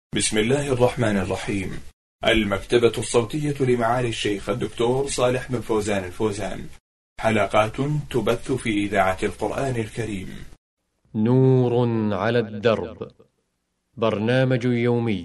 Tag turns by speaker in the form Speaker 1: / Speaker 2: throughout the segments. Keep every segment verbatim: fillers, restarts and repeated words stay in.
Speaker 1: بسم الله الرحمن الرحيم. المكتبة الصوتية لمعالي الشيخ الدكتور صالح بن فوزان الفوزان، حلقات تبث في إذاعة القرآن الكريم.
Speaker 2: نور على الدرب، برنامج يومي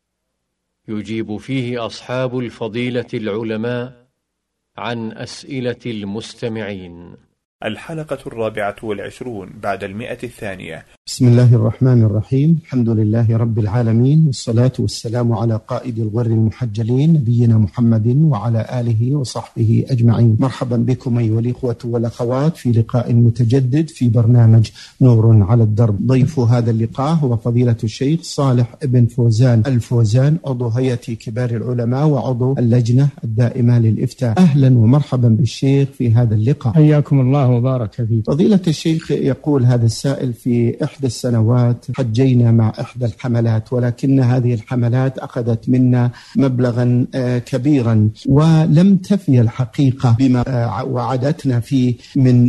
Speaker 2: يجيب فيه أصحاب الفضيلة العلماء عن أسئلة المستمعين.
Speaker 1: الحلقة الرابعة والعشرون بعد المئة الثانية.
Speaker 3: بسم الله الرحمن الرحيم. الحمد لله رب العالمين، والصلاة والسلام على قائد الغر المحجلين نبينا محمد وعلى آله وصحبه أجمعين. مرحبا بكم أيها الإخوة والأخوات في لقاء متجدد في برنامج نور على الدرب. ضيف هذا اللقاء هو فضيلة الشيخ صالح بن فوزان الفوزان، عضو هيئة كبار العلماء وعضو اللجنة الدائمة للإفتاء. أهلا ومرحبا بالشيخ في هذا اللقاء.
Speaker 4: حياكم الله وبارك فيك.
Speaker 3: فضيلة الشيخ، يقول هذا السائل: في إحدى السنوات حجينا مع إحدى الحملات، ولكن هذه الحملات أخذت منا مبلغا كبيرا ولم تفي الحقيقة بما وعدتنا فيه من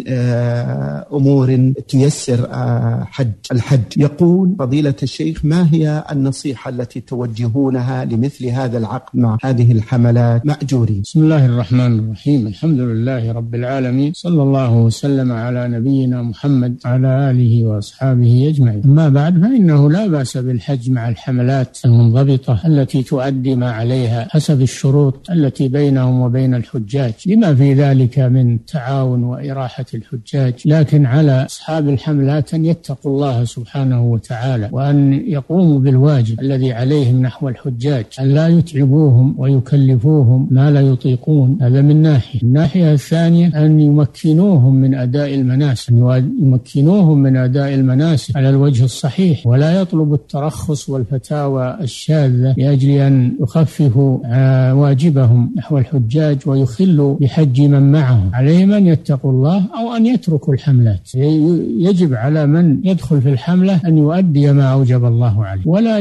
Speaker 3: أمور تيسر حج الحج. يقول فضيلة الشيخ: ما هي النصيحة التي توجهونها لمثل هذا العقد مع هذه الحملات مأجورين؟
Speaker 4: بسم الله الرحمن الرحيم. الحمد لله رب العالمين، صلى الله وسلم على نبينا محمد وعلى آله وأصحابه أجمعين. أما بعد، فإنه لا بأس بالحج مع الحملات المنضبطة التي تؤدي ما عليها حسب الشروط التي بينهم وبين الحجاج، لما في ذلك من تعاون وإراحة الحجاج. لكن على أصحاب الحملات أن يتقوا الله سبحانه وتعالى، وأن يقوموا بالواجب الذي عليهم نحو الحجاج، أن لا يتعبوهم ويكلفوهم ما لا يطيقون. هذا من ناحية. الناحية الثانية أن يمكنوهم من أداء المناسك، يمكنوهم من أداء المناسك على الوجه الصحيح، ولا يطلب الترخص والفتاوى الشاذة لأجل أن يخففوا واجبهم نحو الحجاج ويخلوا بحج من معهم. عليهم أن يتقوا الله أو أن يتركوا الحملات. يجب على من يدخل في الحملة أن يؤدي ما أوجب الله عليه، ولا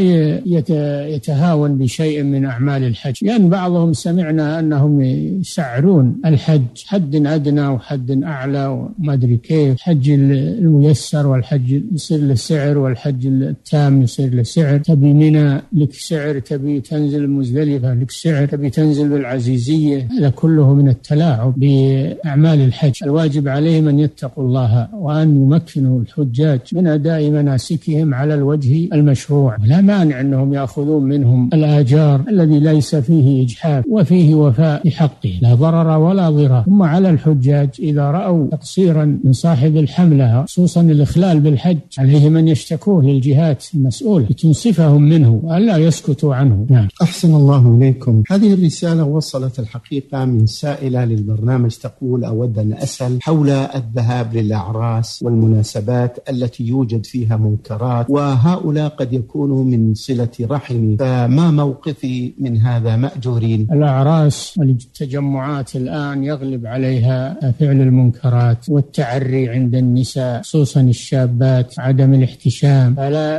Speaker 4: يتهاون بشيء من أعمال الحج، لأن يعني بعضهم سمعنا أنهم يسعرون الحج حد أدنى وحد أعلى وما أدري كيف. حج الميسر والحج يصير له سعر، والحج التام يصير له سعر. تبي منى لك سعر، تبي تنزل مزدلفة لك سعر، تبي تنزل بالعزيزية. هذا كله من التلاعب بأعمال الحج. الواجب عليهم أن يتقوا الله وأن يمكنوا الحجاج من أداء مناسكهم على الوجه المشروع، ولا مانع أنهم يأخذون منهم الآجار الذي ليس فيه إجحاف وفيه وفاء بحقه، لا ضرر ولا ضرار. ثم على الحجاج إذا رأوا تقصيرا من صاحب الحملة، خصوصا الإخلال بالحج، عليهم أن يشتكوه للجهات المسؤولة لتنصفهم منه وألا يسكتوا عنه. نعم.
Speaker 3: أحسن الله إليكم. هذه الرسالة وصلت الحقيقة من سائلة للبرنامج، تقول: أود أن أسأل حول الذهاب للأعراس والمناسبات التي يوجد فيها منكرات، وهؤلاء قد يكونوا من صلة رحمي، فما موقفي من هذا مأجورين؟
Speaker 4: الأعراس والتجمعات الآن يغلب عليها فعل المنكرات والتعري عند النساء، خصوصا الشابات، عدم الاحتشام. فلا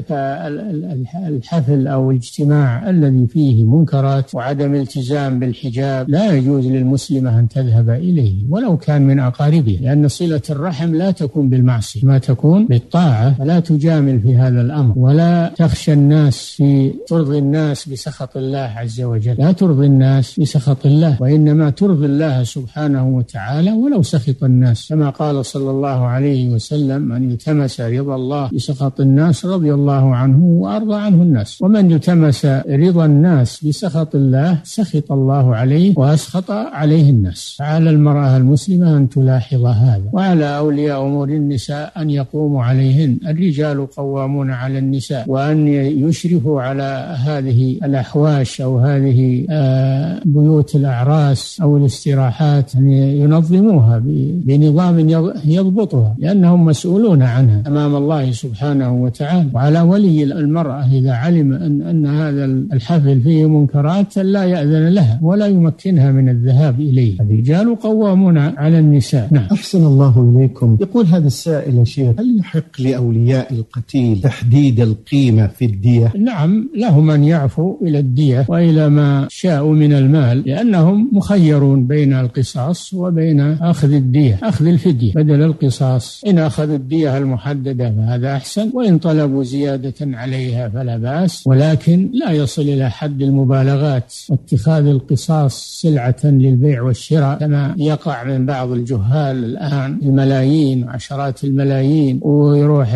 Speaker 4: فالحفل أو الاجتماع الذي فيه منكرات وعدم التزام بالحجاب لا يجوز للمسلمة أن تذهب إليه ولو كان من أقاربه، لأن صلة الرحم لا تكون بالمعصية، ما تكون بالطاعة. فلا تجامل في هذا الأمر، ولا تخشى الناس في ترضي الناس بسخط الله عز وجل. لا ترضي الناس بسخط الله، وإنما ترضي الله سبحانه وتعالى ولو سخط الناس، كما قال صلى الله عليه وسلم: من التمس رضا الله بسخط الناس رضي الله عنه وأرضى عنه الناس، ومن التمس رضا الناس بسخط الله سخط الله عليه وأسخط عليه الناس. فعلى المرأة المسلمة أن تلاحظ هذا، وعلى أولياء أمور النساء أن يقوموا عليهن. الرجال قوامون على النساء، وأن يشرفوا على هذه الأحواش أو هذه بيوت الأعراس أو الاستراحات، أن ينظموها بنظام يضبطها، لأنهم مسؤولون عنها أمام الله سبحانه وتعالى. وعلى ولي المرأة إذا علم أن, أن هذا الحفل فيه منكرات لا يأذن لها ولا يمكنها من الذهاب إليه. الرجال قوامون على النساء. نعم.
Speaker 3: أحسن الله إليكم. يقول هذا السائل: يا شيخ، هل يحق لأولياء القتيل تحديد القيمة في الدية؟
Speaker 4: نعم، لهم أن يعفوا إلى الدية وإلى ما شاءوا من المال، لأنهم مخيرون بين القصاص وبين أخذ الدية الدية، أخذ الفدية بدل القصاص. إن أخذوا الدية المحددة فهذا أحسن، وإن طلبوا زيادة عليها فلا بأس، ولكن لا يصل إلى حد المبالغات واتخاذ القصاص سلعة للبيع والشراء كما يقع من بعض الجهال الآن، الملايين وعشرات الملايين، ويروح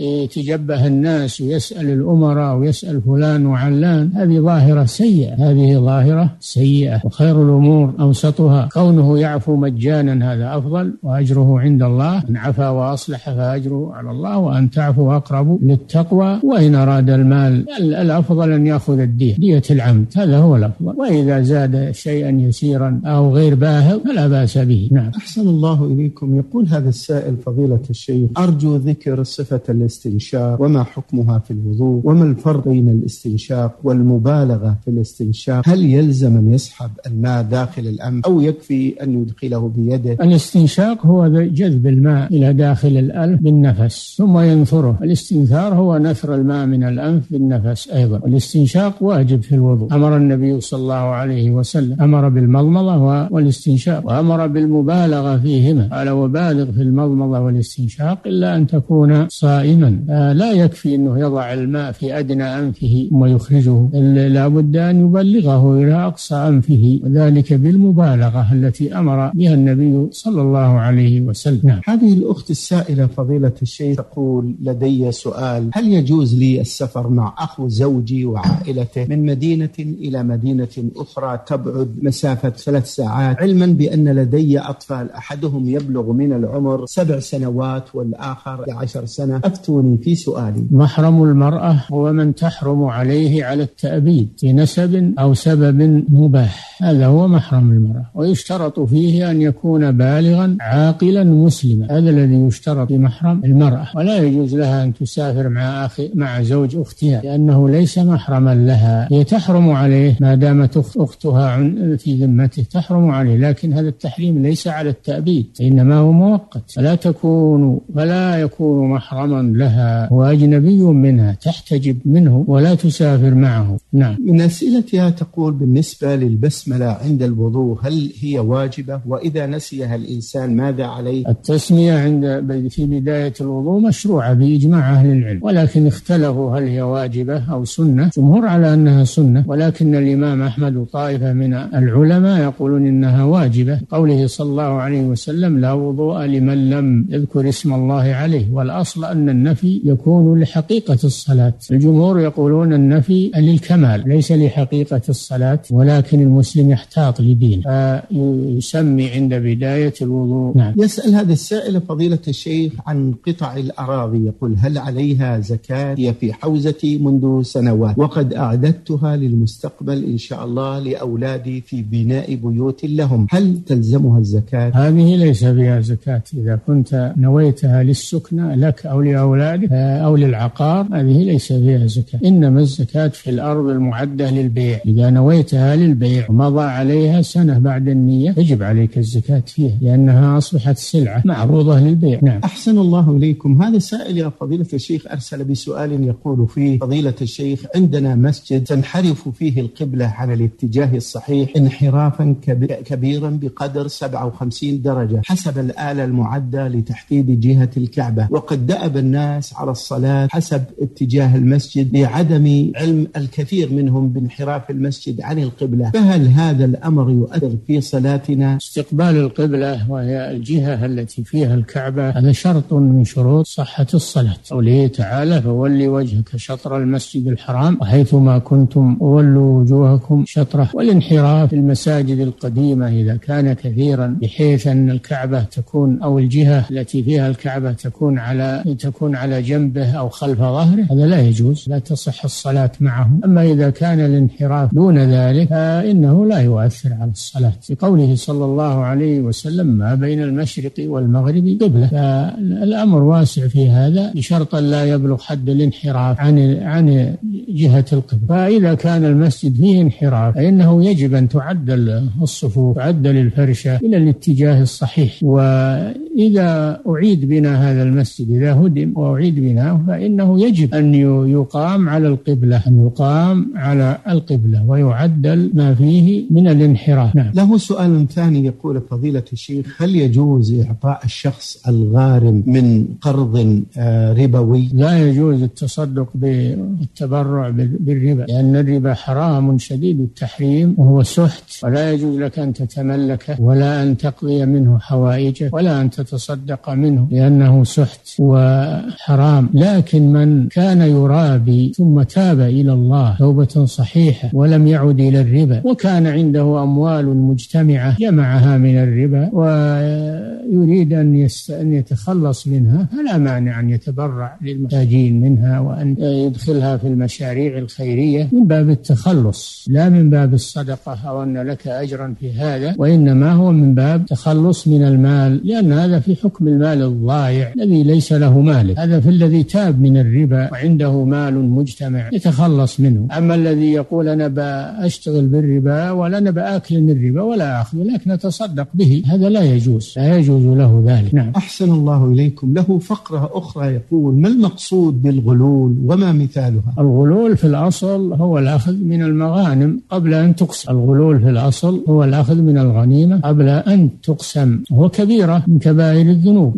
Speaker 4: يتجبه الناس ويسأل الأمراء ويسأل فلان وعلان. هذه ظاهرة سيئة، هذه ظاهرة سيئة، وخير الأمور أوسطها. كونه يعفو مجانا هذا أفضل وأجره عند الله، من عفا وأصلح فأجره على الله، وأن تعفو أقرب للتقوى. وإن أراد المال الأفضل أن يأخذ الدية، دية العمد، هذا هو الأفضل. وإذا زاد شيئا يسيرا أو غير باهظ فلا بأس به. نعم.
Speaker 3: أحسن الله إليكم. يقول هذا السائل فضيلة الشيخ: أرجو ذكر صفة الاستنشاق وما حكمها في الوضوء، وما الفرق بين الاستنشاق والمبالغة في الاستنشاق؟ هل يلزم أن يسحب الماء داخل الأنف أو يكفي أن يدخله بيده؟
Speaker 4: الاستنشاق هو جذب الماء إلى داخل الأنف بالنفس ثم ينثره. الاستنثار هو نثر الماء من الأنف بالنفس أيضا. والاستنشاق واجب في الوضوء. أمر النبي صلى الله عليه وسلم أمر بالمضمضة والاستنشاق، وأمر بالمبالغة فيهما، قال: وبالغ في المضمضة والاستنشاق إلا أن تكون صائما. لا يكفي أنه يضع الماء في أدنى أنفه ثم يخرجه، لا بد أن يبلغه إلى أقصى أنفه، وذلك بالمبالغة التي أمر بها النبي صلى الله عليه وسلم. نعم.
Speaker 3: هذه الأخت السائلة فضيلة الشيخ تقول: لدي سؤال، هل يجوز لي السفر مع أخو زوجي وعائلته من مدينة إلى مدينة أخرى تبعد مسافة ثلاث ساعات، علما بأن لدي أطفال أحدهم يبلغ من العمر سبع سنوات والآخر عشر سنة؟ أفتوني في سؤالي.
Speaker 4: محرم المرأة هو من تحرم عليه على التأبيد في نسب أو سبب مباح، هذا هو محرم المرأة، ويشترط فيه أن يكون بالغا عاقلا مسلما، هذا الذي يشترط في محرم المرأة. ولا يجوز لها أن تسافر مع أخي مع زوج أختها لأنه ليس محرما لها، هي تحرم عليه ما دامت أختها في ذمته، تحرم عليه، لكن هذا التحريم ليس على التأبيد، إنما هو مؤقت، فلا تكون فلا يكون محرما لها وأجنبي منها، تحتجب منه ولا تسافر معه. نعم.
Speaker 3: من أسئلتها تقول: بالنسبة للبسملة عند الوضوء هل هي واجبة؟ وإذا نسيها الإنسان ماذا عليه؟
Speaker 4: التسمية عند في بداية الوضوء مشروعة بإجماع أهل العلم، ولكن اختلفوا هل هي واجبة أو سنة. جمهور على أنها سنة، ولكن الإمام أحمد وطائفة من العلماء يقولون إنها واجبة، قوله صلى الله عليه وسلم: لا وضوء لمن لم يذكر اسم الله عليه. والأصل أن النفي يكون لحقيقة الصلاة، الجمهور يقولون النفي للكمال ليس لحقيقة الصلاة، ولكن المسلم يحتاط لدينه فيسمي عند بداية الوضوء. نعم.
Speaker 3: يسأل هذا السائل فضيلة الشيخ عن قطع الأراضي، يقول: هل عليها زكاة؟ هي في حوزتي منذ سنوات وقد أعددتها للمستقبل إن شاء الله لأولادي في بناء بيوت لهم، هل تلزمها الزكاة؟
Speaker 4: هذه ليس فيها زكاة، إذا كنت نويتها للسكنة لك أو لأولادك أو للعقار هذه ليس فيها زكاة، إنما الزكاة في الأرض المعدة للبيع، إذا نويتها للبيع ومضى عليها سنة بعد النية يجب عليك الزكاة فيها لأنها أصبحت سلعة معروضة للبيع. نعم.
Speaker 3: أحسن الله إليكم. هذا سائل يا فضيلة الشيخ أرسل بسؤال يقول فيه: فضيلة الشيخ، عندنا مسجد تنحرف فيه القبلة عن الاتجاه الصحيح انحرافا كبيرا بقدر سبعة وخمسين درجة حسب الآلة المعدة لتحديد جهة الكعبة، وقد دأب الناس على الصلاة حسب اتجاه المسجد لعدم علم الكثير منهم بانحراف المسجد عن القبلة، فهل هذا الأمر يؤثر في صلاتنا؟
Speaker 4: استقبال القبلة وهي الجهة التي فيها الكعبة هذا شرط من شروط صحة الصلاة، قوله تعالى: فولي وجهك شطر المسجد الحرام وحيثما كنتم وولوا وجوهكم شطره. والانحراف في المساجد القديمة إذا كان كثيرا بحيث أن الكعبة تكون أو الجهة التي فيها الكعبة تكون على تكون على جنبه أو خلف ظهره هذا لا يجوز، لا تصح الصلاة معه. أما إذا كان الانحراف دون ذلك فإنه لا يؤثر على الصلاة، في قوله صلى الله عليه وسلم: ما بين المشرق والمغرب قبلة. فالأمر واسع في هذا بشرط لا يبلغ حد الانحراف عن عن جهة القبلة. فإذا كان المسجد فيه انحراف فإنه يجب أن تعدل الصفوف، تعدل الفرشة إلى الاتجاه الصحيح. وإذا أعيد بناء هذا المسجد، إذا هدم وأعيد بناءه، فإنه يجب أن يقام على القبلة، أن يقام يقام على القبلة ويعدل ما فيه من الانحراف. نعم.
Speaker 3: له سؤال ثاني يقول فضيلة الشيخ: هل يجوز إعطاء الشخص الغارم من قرض ربوي؟
Speaker 4: لا يجوز التصدق بالتبرع بالربا، لأن الربا حرام شديد التحريم وهو سحت، ولا يجوز لك أن تتملكه ولا أن تقضي منه حوائجه ولا أن تتصدق منه، لأنه سحت وحرام. لكن من كان يرابي ثم تاب إلى الله توبة صحيحة ولم يعد إلى الربا، وكان عنده أموال مجتمعة جمعها من الربا ويريد أن يتخلص منها، فلا مانع أن يتبرع للمحتاجين منها وأن يدخلها في المشاريع الخيرية من باب التخلص، لا من باب الصدقة أو أن لك أجرا في هذا، وإنما هو من باب تخلص من المال، لأن هذا في حكم المال الضائع الذي ليس له مالك. هذا في الذي تاب من الربا وعنده مال مجتمع يتخلص منه. أما الذي يقول أنا بأشتغل بالربا ولا أنا بأكل من الربا ولا أخذ لكن أتصدق به، هذا لا يجوز، لا يجوز له ذلك. نعم.
Speaker 3: أحسن الله إليكم. له فقرة أخرى يقول: ما المقصود بالغلول وما مثالها؟
Speaker 4: الغلول في الأصل هو الأخذ من المغانم قبل أن تقسم. الغلول في الأصل هو الأخذ من الغنيمة قبل أن تقسم، هو كبيرة من كبائر الذنوب،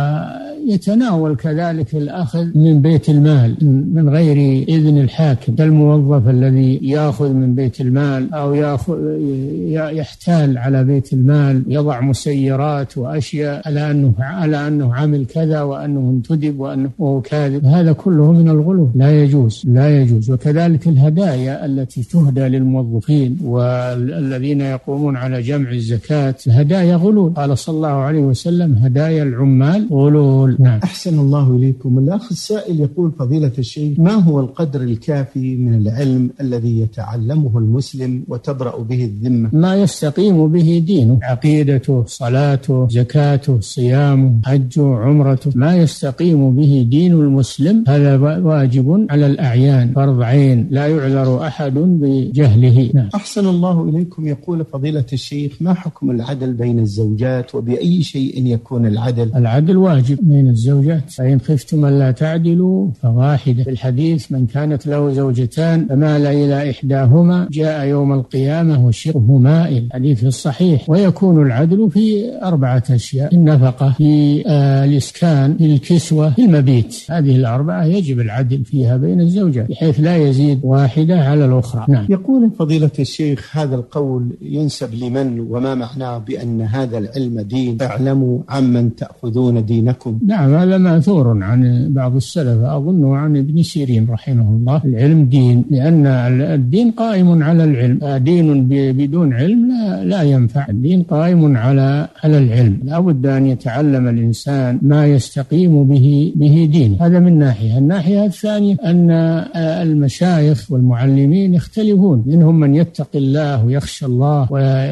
Speaker 4: ويتناول كذلك الأخذ من بيت المال من غير إذن الحاكم، كالموظف الذي يأخذ من بيت المال أو يأخذ يحتال على بيت المال، يضع مسيرات وأشياء على أنه على أنه عمل كذا وأنه انتدب وأنه كاذب، هذا كله من الغلو، لا يجوز لا يجوز. وكذلك الهدايا التي تهدى للموظفين والذين يقومون على جمع الزكاة، الهدايا غلول، قال صلى الله عليه وسلم: هدايا العمال غلول. نعم.
Speaker 3: أحسن الله إليكم. الأخ السائل يقول فضيلة الشيخ: ما هو القدر الكافي من العلم الذي يتعلمه المسلم وتبرأ به الذمة؟
Speaker 4: ما يستقيم به دينه، عقيدته، صلاته، زكاته، صيامه، حجه، عمرته، ما يستقيم به دين المسلم هذا واجب على الأعيان، فرض عين، لا يعذر أحد بجهله. نعم.
Speaker 3: أحسن الله إليكم. يقول فضيلة الشيخ: ما حكم العدل بين الزوجات وبأي شيء يكون العدل؟
Speaker 4: العدل واجب بين الزوجات، فإن خفتم ألا تعدلوا فواحدة. في الحديث: من كانت له زوجتان فمال إلى إحداهما جاء يوم القيامة وشقه مائل، حديث الصحيح. ويكون العدل في أربعة أشياء: النفقة، في آه الإسكان، في الكسوة، في المبيت، هذه الأربعة يجب العدل فيها بين الزوجات بحيث لا يزيد واحدة على الأخرى. نعم.
Speaker 3: يقول فضيلة الشيخ: هذا القول ينسب لمن وما معناه بأن هذا العلم دين؟ اعلموا عمن تأخذون دينكم.
Speaker 4: نعم، هذا مأثور عن بعض السلف، أظن عن ابن سيرين رحمه الله. العلم دين، لأن الدين قائم على العلم، دين بدون علم لا, لا ينفع. الدين قائم على على العلم، لا بد أن يتعلم الإنسان ما يستقيم به به دين. هذا من ناحية. الناحية الثانية أن المشايخ والمعلمين يختلفون، منهم من يتقي الله ويخشى الله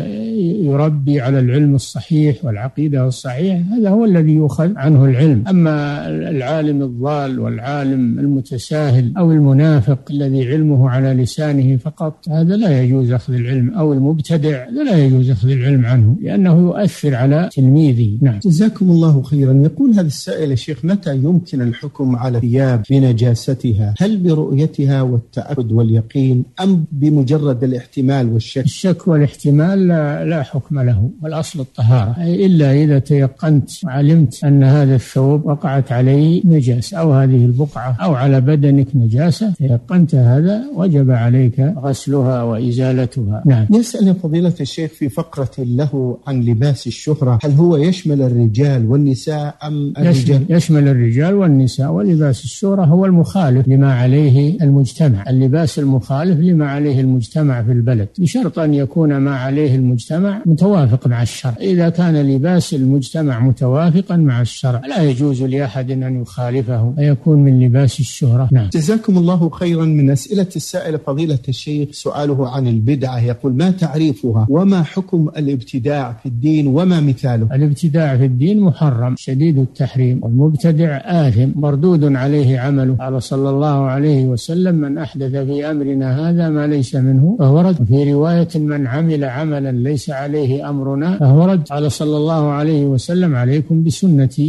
Speaker 4: ويربي على العلم الصحيح والعقيدة الصحيحة، هذا هو الذي يؤخذ عنه العلم. أما العالم الضال والعالم المتساهل أو المنافق الذي علمه على لسانه فقط، هذا لا يجوز أخذ العلم، أو المبتدع لا يجوز أخذ العلم عنه لأنه يؤثر على تلميذه. نعم.
Speaker 3: جزاكم الله خيرا. يقول هذا السائل: يا شيخ، متى يمكن الحكم على الثياب بنجاستها؟ هل برؤيتها والتأكد واليقين أم بمجرد الاحتمال والشك؟
Speaker 4: الشك والاحتمال لا, لا حكم له، والأصل الطهارة، إلا إذا تيقنت وعلمت أن هذا الثوب وقعت عليه نجاسة أو هذه البقعة أو على بدنك نجاسة، تيقنت هذا وجب عليك غسلها وإزالتها. نعم.
Speaker 3: يسأل فضيلة الشيخ في فقرة له عن لباس الشهرة: هل هو يشمل الرجال والنساء أم الرجال؟
Speaker 4: يشمل, يشمل الرجال والنساء، ولباس الشهرة هو المخالف لما عليه المجتمع، اللباس المخالف لما عليه المجتمع في البلد، بشرط أن يكون ما عليه المجتمع متوافق مع الشرع. إذا كان لباس المجتمع متوافقا مع الشرع لا يجوز لأحد أن يخالفه ويكون من لباس الشهرة. نعم.
Speaker 3: جزاكم الله خيرا. من أسئلة السائل فضيلة الشيخ سؤاله عن البدعة، يقول: ما تعريفها وما حكم الابتداع في الدين وما مثاله؟
Speaker 4: الابتداع في الدين محرم شديد التحريم، والمبتدع آثم مردود عليه عمله. قال صلى الله عليه وسلم: من أحدث في أمرنا هذا ما ليس منه فهو رد. في رواية: من عمل عملا ليس عليه أمرنا فهو رد. قال صلى الله عليه وسلم: عليكم بسنتي وسنة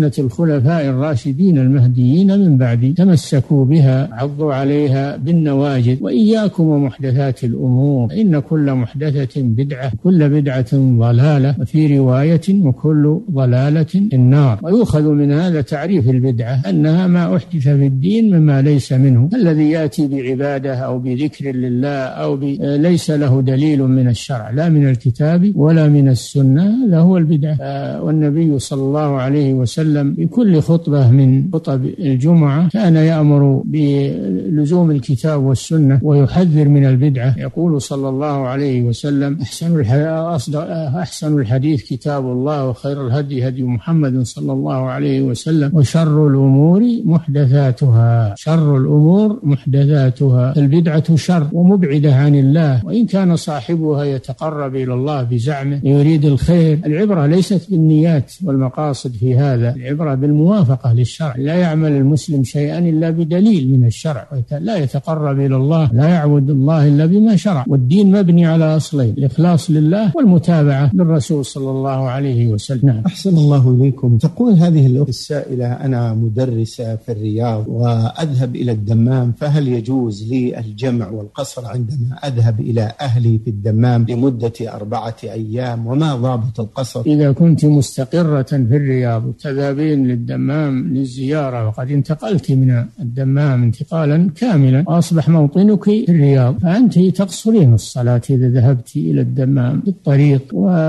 Speaker 4: سنة الخلفاء الراشدين المهديين من بعد تمسكوا بها عضوا عليها بالنواجذ وإياكم ومحدثات الأمور إن كل محدثة بدعة كل بدعة ضلالة وفي رواية وكل ضلالة في النار. ويؤخذ من هذا تعريف البدعة أنها ما أحدث في الدين مما ليس منه. الذي يأتي بعبادة أو بذكر لله أو ليس له دليل من الشرع لا من الكتاب ولا من السنة هذا هو البدعة. والنبي صلى الله عليه وسلم بكل خطبة من خطب الجمعة كان يأمر بلزوم الكتاب والسنة ويحذر من البدعة. يقول صلى الله عليه وسلم أحسن أحسن الحديث كتاب الله وخير الهدي هدي محمد صلى الله عليه وسلم وشر الأمور محدثاتها شر الأمور محدثاتها. البدعة شر ومبعدة عن الله وإن كان صاحبها يتقرب إلى الله بزعمه يريد الخير. العبرة ليست بالنيات والمقاصد في هذا، العبرة بالموافقة للشرع. لا يعمل المسلم شيئا إلا بدليل من الشرع، لا يتقرب إلى الله لا يعبد الله إلا بما شرع. والدين مبني على أصلين الإخلاص لله والمتابعة للرسول صلى الله عليه وسلم.
Speaker 3: أحسن الله إليكم. تقول هذه الأخت السائلة أنا مدرسة في الرياض وأذهب إلى الدمام فهل يجوز لي الجمع والقصر عندما أذهب إلى أهلي في الدمام لمدة أربعة أيام وما ضابط القصر؟
Speaker 4: إذا كنت مستقرة في الرياض وتذهبين للدمام للزيارة وقد انتقلت من الدمام انتقالا كاملا وأصبح موطنك في الرياض فأنت تقصرين الصلاة إذا ذهبت إلى الدمام في الطريق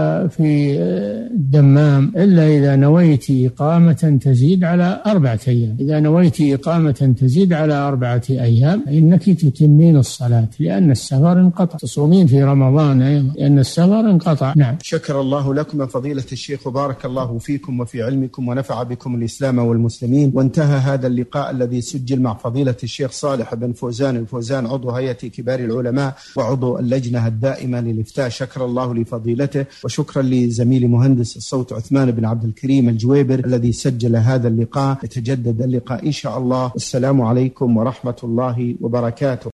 Speaker 4: وفي الدمام إلا إذا نويت إقامة تزيد على أربعة أيام. إذا نويت إقامة تزيد على أربعة أيام فإنك تتمين الصلاة لأن السفر انقطع. تصومين في رمضان أيضا لأن السفر انقطع. نعم.
Speaker 3: شكر الله لكم فضيلة الشيخ وبارك الله فيكم وفي علمكم ونفع بكم الإسلام والمسلمين. وانتهى هذا اللقاء الذي سجل مع فضيلة الشيخ صالح بن فوزان الفوزان عضو هيئة كبار العلماء وعضو اللجنة الدائمة للإفتاء. شكر الله لفضيلته وشكرا لزميلي مهندس الصوت عثمان بن عبد الكريم الجويبر الذي سجل هذا اللقاء. يتجدد اللقاء إن شاء الله. السلام عليكم ورحمة الله وبركاته.